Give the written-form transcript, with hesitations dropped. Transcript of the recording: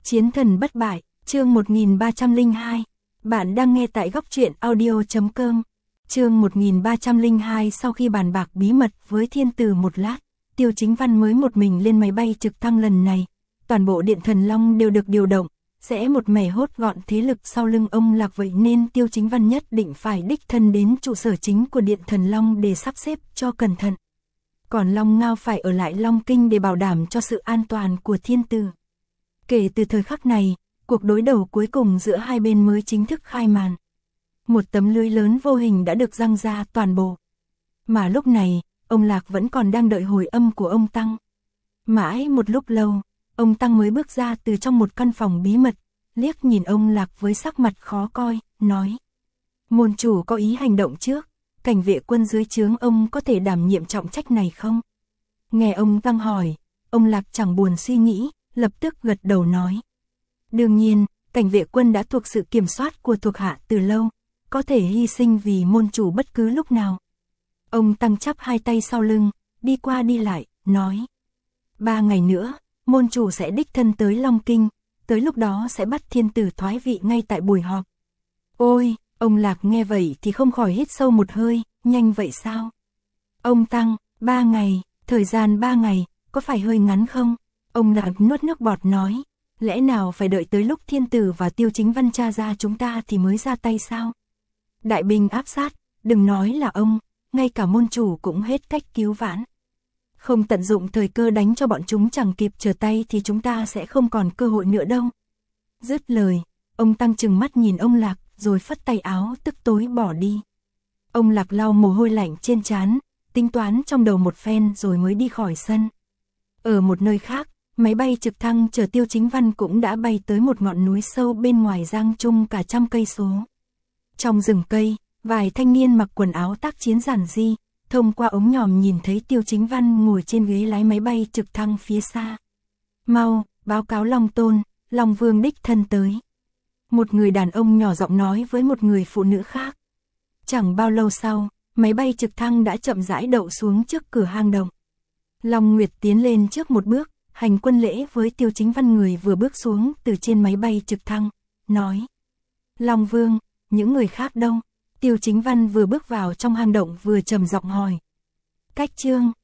Chiến thần bất bại, chương 1302. Bạn đang nghe tại góc truyện audio.com. Chương 1302. Sau khi bàn bạc bí mật với thiên tử một lát, Tiêu Chính Văn mới một mình lên máy bay trực thăng lần này. Toàn bộ Điện Thần Long đều được điều động, sẽ một mẻ hốt gọn thế lực sau lưng ông Lạc, vậy nên Tiêu Chính Văn nhất định phải đích thân đến trụ sở chính của Điện Thần Long để sắp xếp cho cẩn thận. Còn Long Ngao phải ở lại Long Kinh để bảo đảm cho sự an toàn của thiên tử. Kể từ thời khắc này, cuộc đối đầu cuối cùng giữa hai bên mới chính thức khai màn. Một tấm lưới lớn vô hình đã được giăng ra toàn bộ. Mà lúc này, ông Lạc vẫn còn đang đợi hồi âm của ông Tăng. Mãi một lúc lâu, ông Tăng mới bước ra từ trong một căn phòng bí mật, liếc nhìn ông Lạc với sắc mặt khó coi, nói: Môn chủ có ý hành động trước, cảnh vệ quân dưới trướng ông có thể đảm nhiệm trọng trách này không? Nghe ông Tăng hỏi, ông Lạc chẳng buồn suy nghĩ, lập tức gật đầu nói: Đương nhiên, cảnh vệ quân đã thuộc sự kiểm soát của thuộc hạ từ lâu, có thể hy sinh vì môn chủ bất cứ lúc nào. Ông Tăng chắp hai tay sau lưng, đi qua đi lại, nói: 3 ngày nữa, môn chủ sẽ đích thân tới Long Kinh, tới lúc đó sẽ bắt thiên tử thoái vị ngay tại buổi họp. Ôi, ông Lạc nghe vậy thì không khỏi hít sâu một hơi, nhanh vậy sao? Ông Tăng, 3 ngày, thời gian 3 ngày, có phải hơi ngắn không? Ông Lạc nuốt nước bọt nói: Lẽ nào phải đợi tới lúc thiên tử và Tiêu Chính Văn tra ra chúng ta thì mới ra tay sao? Đại binh áp sát, đừng nói là ông, ngay cả môn chủ cũng hết cách cứu vãn. Không tận dụng thời cơ đánh cho bọn chúng chẳng kịp trở tay thì chúng ta sẽ không còn cơ hội nữa đâu. Dứt lời, ông Tăng trừng mắt nhìn ông Lạc, rồi phất tay áo tức tối bỏ đi. Ông Lạc lau mồ hôi lạnh trên trán, tính toán trong đầu một phen rồi mới đi khỏi sân. Ở một nơi khác, máy bay trực thăng chở Tiêu Chính Văn cũng đã bay tới một ngọn núi sâu bên ngoài Giang Trung cả trăm cây số. Trong rừng cây, vài thanh niên mặc quần áo tác chiến giản dị, thông qua ống nhòm nhìn thấy Tiêu Chính Văn ngồi trên ghế lái máy bay trực thăng phía xa. Mau, báo cáo Long Tôn, Long Vương đích thân tới. Một người đàn ông nhỏ giọng nói với một người phụ nữ khác. Chẳng bao lâu sau, máy bay trực thăng đã chậm rãi đậu xuống trước cửa hang động. Long Nguyệt tiến lên trước một bước, hành quân lễ với Tiêu Chính Văn người vừa bước xuống từ trên máy bay trực thăng, nói: Long Vương, những người khác đâu? Tiêu Chính Văn vừa bước vào trong hang động vừa trầm giọng hỏi. Cách Trương,